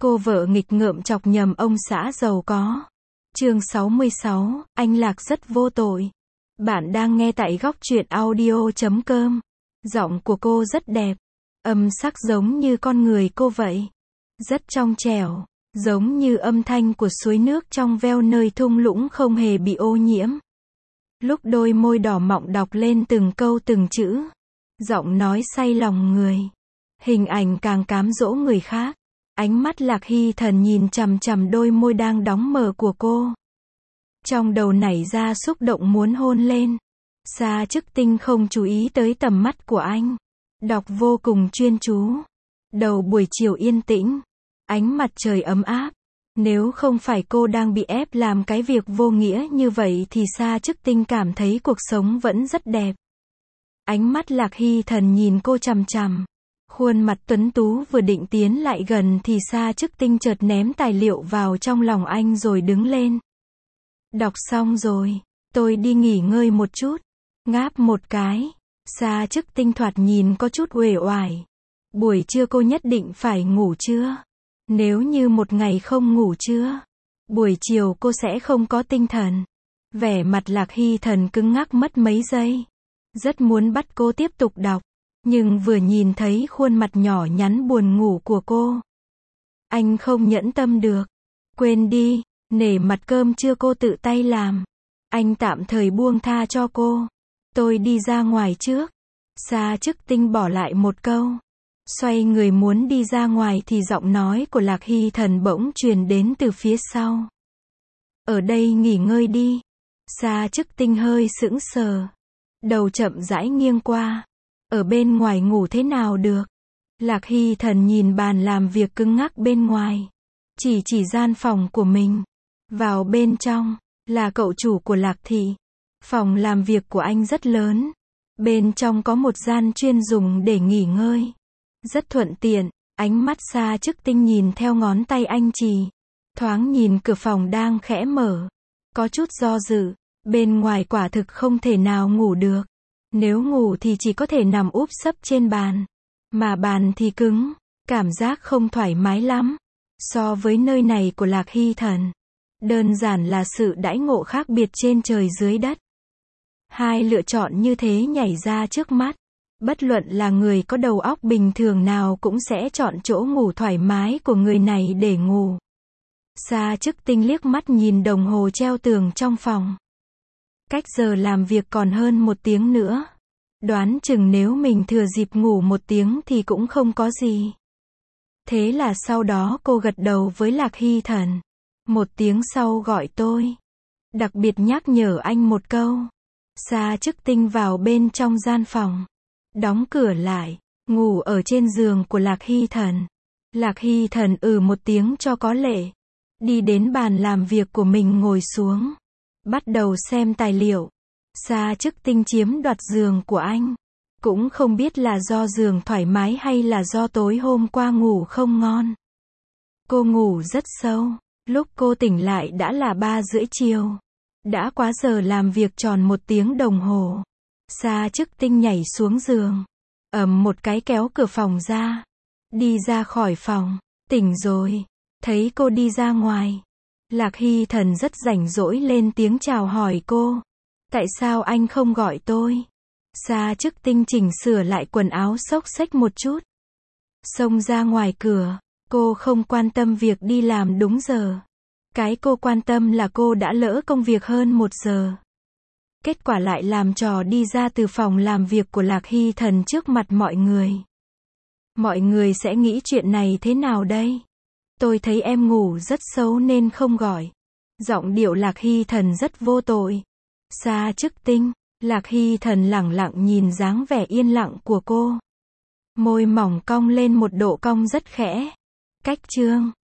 Cô vợ nghịch ngợm chọc nhầm ông xã giàu có. Chương 66, anh Lạc rất vô tội. Bạn đang nghe tại góc truyện audio.com. Giọng của cô rất đẹp. Âm sắc giống như con người cô vậy. Rất trong trẻo, giống như âm thanh của suối nước trong veo nơi thung lũng không hề bị ô nhiễm. Lúc đôi môi đỏ mọng đọc lên từng câu từng chữ, giọng nói say lòng người. Hình ảnh càng cám dỗ người khác. Ánh mắt Lạc Hy Thần nhìn chằm chằm đôi môi đang đóng mờ của cô. Trong đầu nảy ra xúc động muốn hôn lên. Sa Chức Tinh không chú ý tới tầm mắt của anh. Đọc vô cùng chuyên chú. Đầu buổi chiều yên tĩnh. Ánh mặt trời ấm áp. Nếu không phải cô đang bị ép làm cái việc vô nghĩa như vậy thì Sa Chức Tinh cảm thấy cuộc sống vẫn rất đẹp. Ánh mắt Lạc Hy Thần nhìn cô chằm chằm. Khuôn mặt tuấn tú vừa định tiến lại gần thì Sa Chức Tinh chợt ném tài liệu vào trong lòng anh rồi đứng lên. Đọc xong rồi, tôi đi nghỉ ngơi một chút. Ngáp một cái. Sa Chức Tinh thoạt nhìn có chút uể oải. Buổi trưa cô nhất định phải ngủ trưa. Nếu như một ngày không ngủ trưa, buổi chiều cô sẽ không có tinh thần. Vẻ mặt Lạc Hy Thần cứng ngắc mất mấy giây. Rất muốn bắt cô tiếp tục đọc. Nhưng vừa nhìn thấy khuôn mặt nhỏ nhắn buồn ngủ của cô, anh không nhẫn tâm được. Quên đi, nể mặt cơm trưa cô tự tay làm. Anh tạm thời buông tha cho cô. Tôi đi ra ngoài trước. Sa Chức Tinh bỏ lại một câu. Xoay người muốn đi ra ngoài thì giọng nói của Lạc Hy Thần bỗng truyền đến từ phía sau. Ở đây nghỉ ngơi đi. Sa Chức Tinh hơi sững sờ. Đầu chậm rãi nghiêng qua. Ở bên ngoài ngủ thế nào được? Lạc Hy Thần nhìn bàn làm việc cứng ngắc bên ngoài. Chỉ gian phòng của mình. Vào bên trong, là cậu chủ của Lạc Thị. Phòng làm việc của anh rất lớn. Bên trong có một gian chuyên dùng để nghỉ ngơi. Rất thuận tiện, ánh mắt Sa Chức Tinh nhìn theo ngón tay anh chỉ. Thoáng nhìn cửa phòng đang khẽ mở. Có chút do dự, bên ngoài quả thực không thể nào ngủ được. Nếu ngủ thì chỉ có thể nằm úp sấp trên bàn. Mà bàn thì cứng, cảm giác không thoải mái lắm. So với nơi này của Lạc Hy Thần, đơn giản là sự đãi ngộ khác biệt trên trời dưới đất. Hai lựa chọn như thế nhảy ra trước mắt. Bất luận là người có đầu óc bình thường nào cũng sẽ chọn chỗ ngủ thoải mái của người này để ngủ. Sa Chức Tinh liếc mắt nhìn đồng hồ treo tường trong phòng. Cách giờ làm việc còn hơn 1 tiếng nữa. Đoán chừng nếu mình thừa dịp ngủ 1 tiếng thì cũng không có gì. Thế là sau đó cô gật đầu với Lạc Hy Thần. 1 tiếng sau gọi tôi. Đặc biệt nhắc nhở anh một câu. Sa Chức Tinh vào bên trong gian phòng. Đóng cửa lại. Ngủ ở trên giường của Lạc Hy Thần. Lạc Hy Thần một tiếng cho có lệ. Đi đến bàn làm việc của mình ngồi xuống. Bắt đầu xem tài liệu. Sa Chức Tinh chiếm đoạt giường của anh. Cũng không biết là do giường thoải mái hay là do tối hôm qua ngủ không ngon. Cô ngủ rất sâu. Lúc cô tỉnh lại đã là 3 rưỡi chiều. Đã quá giờ làm việc tròn 1 tiếng đồng hồ. Sa Chức Tinh nhảy xuống giường. Ầm một cái kéo cửa phòng ra. Đi ra khỏi phòng. Tỉnh rồi. Thấy cô đi ra ngoài. Lạc Hy Thần rất rảnh rỗi lên tiếng chào hỏi cô. Tại sao anh không gọi tôi? Sa Chức Tinh chỉnh sửa lại quần áo xốc xếch một chút. Xông ra ngoài cửa. Cô không quan tâm việc đi làm đúng giờ. Cái cô quan tâm là cô đã lỡ công việc hơn 1 giờ. Kết quả lại làm trò đi ra từ phòng làm việc của Lạc Hy Thần trước mặt mọi người. Mọi người sẽ nghĩ chuyện này thế nào đây? Tôi thấy em ngủ rất xấu nên không gọi. Giọng điệu Lạc Hy Thần rất vô tội. Sa Chức Tinh. Lạc Hy Thần lẳng lặng nhìn dáng vẻ yên lặng của cô. Môi mỏng cong lên một độ cong rất khẽ. Cách chương.